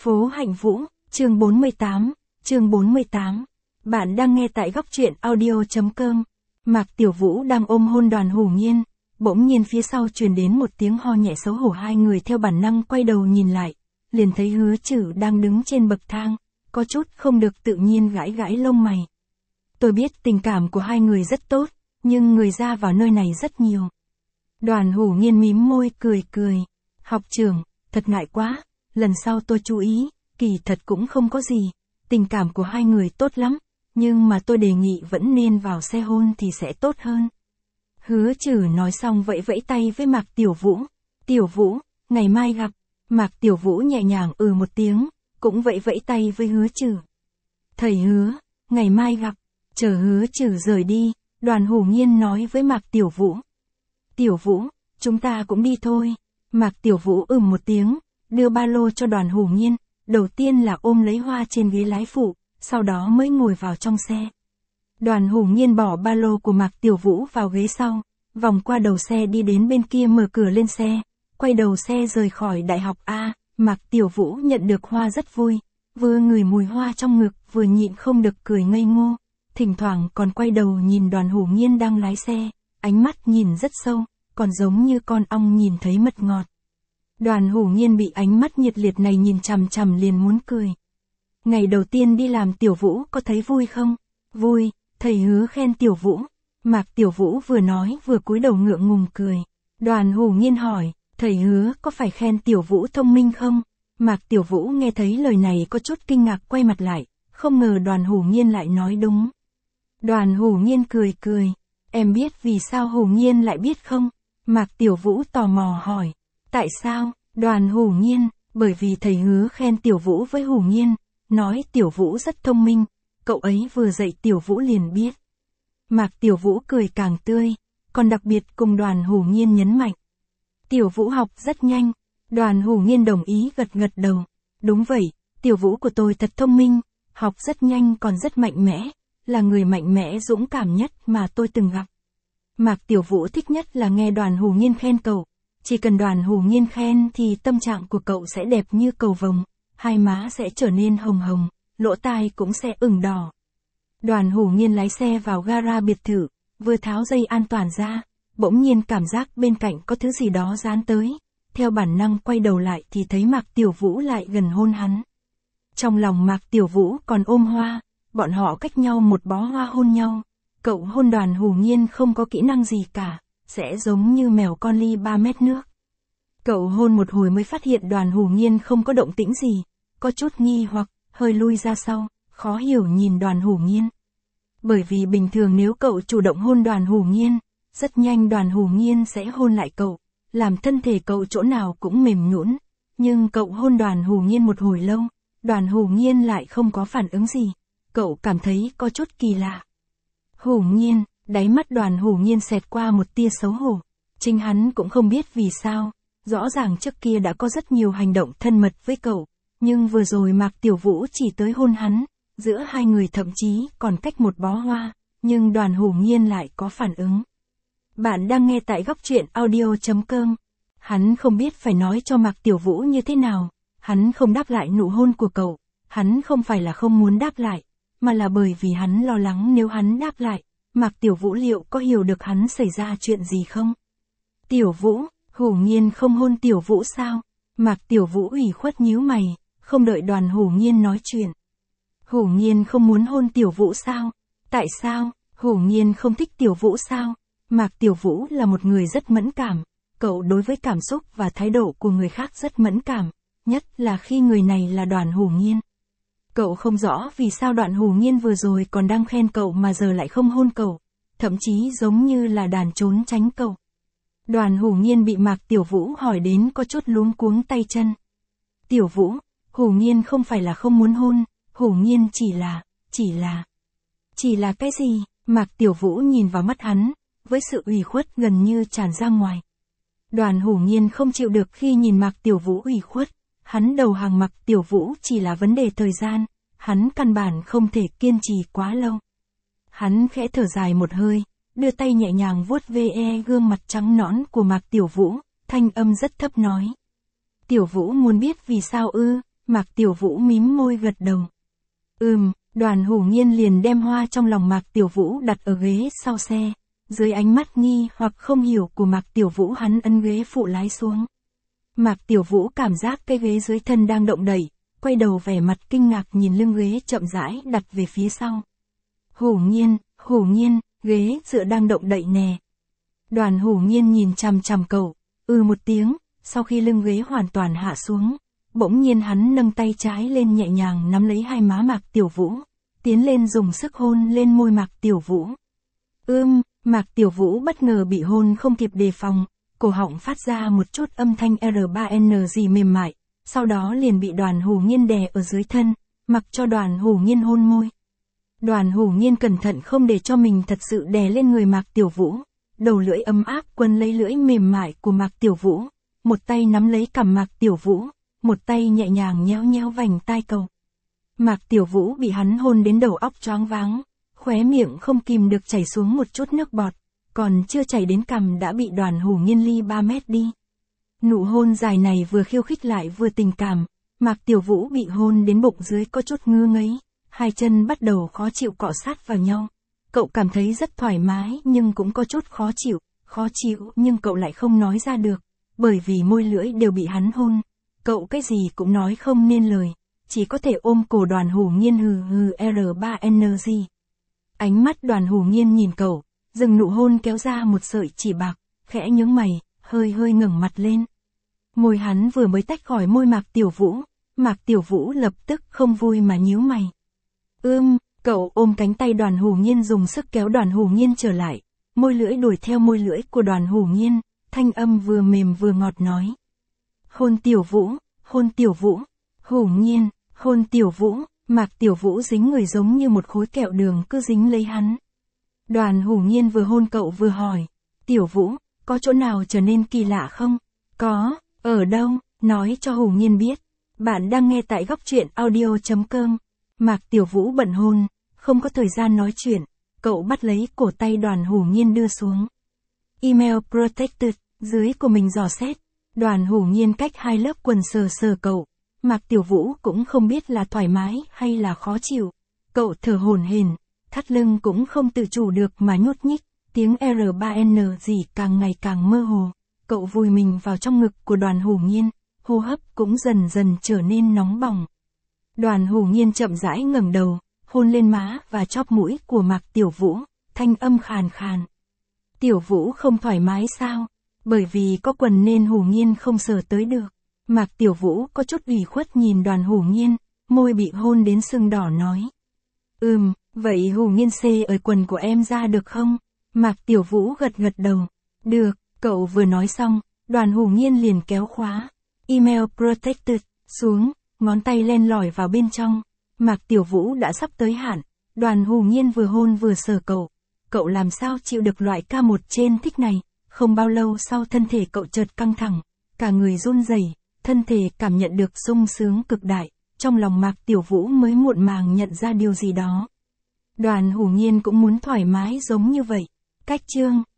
Phố Hạnh Vũ, chương 48. Bạn đang nghe tại góc truyện audio.com. Mạc Tiểu Vũ đang ôm hôn Đoàn Hủ Nhiên, bỗng nhiên phía sau truyền đến một tiếng ho nhẹ xấu hổ, hai người theo bản năng quay đầu nhìn lại, liền thấy Hứa Trử đang đứng trên bậc thang, có chút không được tự nhiên gãi gãi lông mày. Tôi biết tình cảm của hai người rất tốt, nhưng người ra vào nơi này rất nhiều. Đoàn Hủ Nhiên mím môi cười. Học trưởng, thật ngại quá, lần sau tôi chú ý, kỳ thật cũng không có gì, tình cảm của hai người tốt lắm, nhưng mà tôi đề nghị vẫn nên vào xe hôn thì sẽ tốt hơn. Hứa Trử nói xong vẫy vẫy tay với Mạc Tiểu Vũ. Tiểu Vũ, ngày mai gặp. Mạc Tiểu Vũ nhẹ nhàng một tiếng, cũng vẫy vẫy tay với Hứa Trử. Thầy Hứa, ngày mai gặp. Chờ Hứa Trử rời đi, Đoàn Hủ Nhiên nói với Mạc Tiểu Vũ. Tiểu Vũ, chúng ta cũng đi thôi. Mạc Tiểu Vũ một tiếng, đưa ba lô cho Đoàn Hủ Nhiên, đầu tiên là ôm lấy hoa trên ghế lái phụ, sau đó mới ngồi vào trong xe. Đoàn Hủ Nhiên bỏ ba lô của Mạc Tiểu Vũ vào ghế sau, vòng qua đầu xe đi đến bên kia mở cửa lên xe, quay đầu xe rời khỏi đại học A. Mạc Tiểu Vũ nhận được hoa rất vui, vừa ngửi mùi hoa trong ngực vừa nhịn không được cười ngây ngô, thỉnh thoảng còn quay đầu nhìn Đoàn Hủ Nhiên đang lái xe, ánh mắt nhìn rất sâu, còn giống như con ong nhìn thấy mật ngọt. Đoàn Hủ Nhiên bị ánh mắt nhiệt liệt này nhìn chằm chằm liền muốn cười. Ngày đầu tiên đi làm Tiểu Vũ có thấy vui không? Vui, thầy Hứa khen Tiểu Vũ. Mạc Tiểu Vũ vừa nói vừa cúi đầu ngượng ngùng cười. Đoàn Hủ Nhiên hỏi, thầy Hứa có phải khen Tiểu Vũ thông minh không? Mạc Tiểu Vũ nghe thấy lời này có chút kinh ngạc quay mặt lại, không ngờ Đoàn Hủ Nhiên lại nói đúng. Đoàn Hủ Nhiên cười. Em biết vì sao Hủ Nhiên lại biết không? Mạc Tiểu Vũ tò mò hỏi. Tại sao? Đoàn Hủ Nhiên, bởi vì thầy Hứa khen Tiểu Vũ với Hủ Nhiên, nói Tiểu Vũ rất thông minh, cậu ấy vừa dạy Tiểu Vũ liền biết. Mạc Tiểu Vũ cười càng tươi, còn đặc biệt cùng Đoàn Hủ Nhiên nhấn mạnh. Tiểu Vũ học rất nhanh. Đoàn Hủ Nhiên đồng ý gật đầu. Đúng vậy, Tiểu Vũ của tôi thật thông minh, học rất nhanh còn rất mạnh mẽ, là người mạnh mẽ dũng cảm nhất mà tôi từng gặp. Mạc Tiểu Vũ thích nhất là nghe Đoàn Hủ Nhiên khen cậu. Chỉ cần Đoàn Hủ Nhiên khen thì tâm trạng của cậu sẽ đẹp như cầu vồng, hai má sẽ trở nên hồng, lỗ tai cũng sẽ ửng đỏ. Đoàn Hủ Nhiên lái xe vào gara biệt thự, vừa tháo dây an toàn ra, bỗng nhiên cảm giác bên cạnh có thứ gì đó dán tới, theo bản năng quay đầu lại thì thấy Mạc Tiểu Vũ lại gần hôn hắn. Trong lòng Mạc Tiểu Vũ còn ôm hoa, bọn họ cách nhau một bó hoa hôn nhau, cậu hôn Đoàn Hủ Nhiên không có kỹ năng gì cả, sẽ giống như mèo con ly 3 mét nước. Cậu hôn một hồi mới phát hiện Đoàn Hủ Nhiên không có động tĩnh gì, có chút nghi hoặc, hơi lui ra sau, khó hiểu nhìn Đoàn Hủ Nhiên. Bởi vì bình thường nếu cậu chủ động hôn Đoàn Hủ Nhiên, rất nhanh Đoàn Hủ Nhiên sẽ hôn lại cậu, làm thân thể cậu chỗ nào cũng mềm nhũn, nhưng cậu hôn Đoàn Hủ Nhiên một hồi lâu, Đoàn Hủ Nhiên lại không có phản ứng gì, cậu cảm thấy có chút kỳ lạ. Hủ Nhiên, đáy mắt Đoàn Hủ Nhiên xẹt qua một tia xấu hổ, chính hắn cũng không biết vì sao, rõ ràng trước kia đã có rất nhiều hành động thân mật với cậu, nhưng vừa rồi Mạc Tiểu Vũ chỉ tới hôn hắn, giữa hai người thậm chí còn cách một bó hoa, nhưng Đoàn Hủ Nhiên lại có phản ứng. Bạn đang nghe tại góc truyện audio.com. Hắn không biết phải nói cho Mạc Tiểu Vũ như thế nào, hắn không đáp lại nụ hôn của cậu, hắn không phải là không muốn đáp lại, mà là bởi vì hắn lo lắng nếu hắn đáp lại, Mạc Tiểu Vũ liệu có hiểu được hắn xảy ra chuyện gì không? Tiểu Vũ, Hủ Nhiên không hôn Tiểu Vũ sao? Mạc Tiểu Vũ ủy khuất nhíu mày, không đợi Đoàn Hủ Nhiên nói chuyện. Hủ Nhiên không muốn hôn Tiểu Vũ sao? Tại sao? Hủ Nhiên không thích Tiểu Vũ sao? Mạc Tiểu Vũ là một người rất mẫn cảm, cậu đối với cảm xúc và thái độ của người khác rất mẫn cảm, nhất là khi người này là Đoàn Hủ Nhiên. Cậu không rõ vì sao Đoàn Hủ Nhiên vừa rồi còn đang khen cậu mà giờ lại không hôn cậu, thậm chí giống như là đàn trốn tránh cậu. Đoàn Hủ Nhiên bị Mạc Tiểu Vũ hỏi đến có chút luống cuống tay chân. Tiểu Vũ, Hủ Nhiên không phải là không muốn hôn, Hủ Nhiên chỉ là cái gì? Mạc Tiểu Vũ nhìn vào mắt hắn, với sự ủy khuất gần như tràn ra ngoài. Đoàn Hủ Nhiên không chịu được khi nhìn Mạc Tiểu Vũ ủy khuất, hắn đầu hàng Mạc Tiểu Vũ chỉ là vấn đề thời gian, hắn căn bản không thể kiên trì quá lâu. Hắn khẽ thở dài một hơi, đưa tay nhẹ nhàng vuốt ve gương mặt trắng nõn của Mạc Tiểu Vũ, thanh âm rất thấp nói. Tiểu Vũ muốn biết vì sao ư? Mạc Tiểu Vũ mím môi gật đầu. Đoàn Hủ Nhiên liền đem hoa trong lòng Mạc Tiểu Vũ đặt ở ghế sau xe. Dưới ánh mắt nghi hoặc không hiểu của Mạc Tiểu Vũ hắn ấn ghế phụ lái xuống. Mạc Tiểu Vũ cảm giác cái ghế dưới thân đang động đẩy, quay đầu vẻ mặt kinh ngạc nhìn lưng ghế chậm rãi đặt về phía sau. Hủ Nhiên, ghế dựa đang động đậy nè. Đoàn Hủ Nhiên nhìn chằm chằm cậu, một tiếng, sau khi lưng ghế hoàn toàn hạ xuống, bỗng nhiên hắn nâng tay trái lên nhẹ nhàng nắm lấy hai má Mạc Tiểu Vũ, tiến lên dùng sức hôn lên môi Mạc Tiểu Vũ. Mạc Tiểu Vũ bất ngờ bị hôn không kịp đề phòng, cổ họng phát ra một chút âm thanh R3N gì mềm mại, sau đó liền bị Đoàn Hủ Nhiên đè ở dưới thân, mặc cho Đoàn Hủ Nhiên hôn môi. Đoàn Hủ Nhiên cẩn thận không để cho mình thật sự đè lên người Mạc Tiểu Vũ, đầu lưỡi ấm áp quấn lấy lưỡi mềm mại của Mạc Tiểu Vũ, một tay nắm lấy cằm Mạc Tiểu Vũ, một tay nhẹ nhàng nhéo nhéo vành tai cậu. Mạc Tiểu Vũ bị hắn hôn đến đầu óc choáng váng, khóe miệng không kìm được chảy xuống một chút nước bọt, còn chưa chảy đến cằm đã bị Đoàn Hủ Nhiên ly 3 mét đi. Nụ hôn dài này vừa khiêu khích lại vừa tình cảm, Mạc Tiểu Vũ bị hôn đến bụng dưới có chút ngứa ngấy, hai chân bắt đầu khó chịu cọ sát vào nhau. Cậu cảm thấy rất thoải mái nhưng cũng có chút khó chịu nhưng cậu lại không nói ra được, bởi vì môi lưỡi đều bị hắn hôn. Cậu cái gì cũng nói không nên lời, chỉ có thể ôm cổ Đoàn Hủ Nhiên hừ R3NG. Ánh mắt Đoàn Hủ Nhiên nhìn cậu, dừng nụ hôn kéo ra một sợi chỉ bạc, khẽ nhướng mày, hơi ngẩng mặt lên. Môi hắn vừa mới tách khỏi môi Mạc Tiểu Vũ lập tức không vui mà nhíu mày. Cậu ôm cánh tay Đoàn Hủ Nhiên dùng sức kéo Đoàn Hủ Nhiên trở lại, môi lưỡi đuổi theo môi lưỡi của Đoàn Hủ Nhiên, thanh âm vừa mềm vừa ngọt nói. Hôn Tiểu Vũ, Hủ Nhiên, hôn Tiểu Vũ, Mạc Tiểu Vũ dính người giống như một khối kẹo đường cứ dính lấy hắn. Đoàn Hủ Nhiên vừa hôn cậu vừa hỏi, Tiểu Vũ, có chỗ nào trở nên kỳ lạ không? Có, ở đâu, nói cho Hủ Nhiên biết. Bạn đang nghe tại góc truyện audio.com. Mạc Tiểu Vũ bận hôn, không có thời gian nói chuyện, cậu bắt lấy cổ tay Đoàn Hủ Nhiên đưa xuống. Email protected, dưới của mình dò xét. Đoàn Hủ Nhiên cách hai lớp quần sờ cậu. Mạc Tiểu Vũ cũng không biết là thoải mái hay là khó chịu. Cậu thở hổn hển, thắt lưng cũng không tự chủ được mà nhúc nhích, tiếng R3N gì càng ngày càng mơ hồ. Cậu vùi mình vào trong ngực của Đoàn Hủ Nhiên, hô hấp cũng dần dần trở nên nóng bỏng. Đoàn Hủ Nhiên chậm rãi ngẩng đầu, hôn lên má và chóp mũi của Mạc Tiểu Vũ, thanh âm khàn khàn. Tiểu Vũ không thoải mái sao? Bởi vì có quần nên Hủ Nhiên không sờ tới được. Mạc Tiểu Vũ có chút ủy khuất nhìn Đoàn Hủ Nhiên, môi bị hôn đến sưng đỏ nói. Vậy Hủ Nhiên xê ở quần của em ra được không? Mạc Tiểu Vũ gật đầu. Được, cậu vừa nói xong, Đoàn Hủ Nhiên liền kéo khóa Email protected xuống, ngón tay len lỏi vào bên trong. Mạc Tiểu Vũ đã sắp tới hạn, Đoàn Hủ Nhiên vừa hôn vừa sờ cậu. Cậu làm sao chịu được loại K1 trên thích này, không bao lâu sau thân thể cậu chợt căng thẳng, cả người run rẩy, thân thể cảm nhận được sung sướng cực đại, trong lòng Mạc Tiểu Vũ mới muộn màng nhận ra điều gì đó. Đoàn Hủ Nhiên cũng muốn thoải mái giống như vậy. Cách chương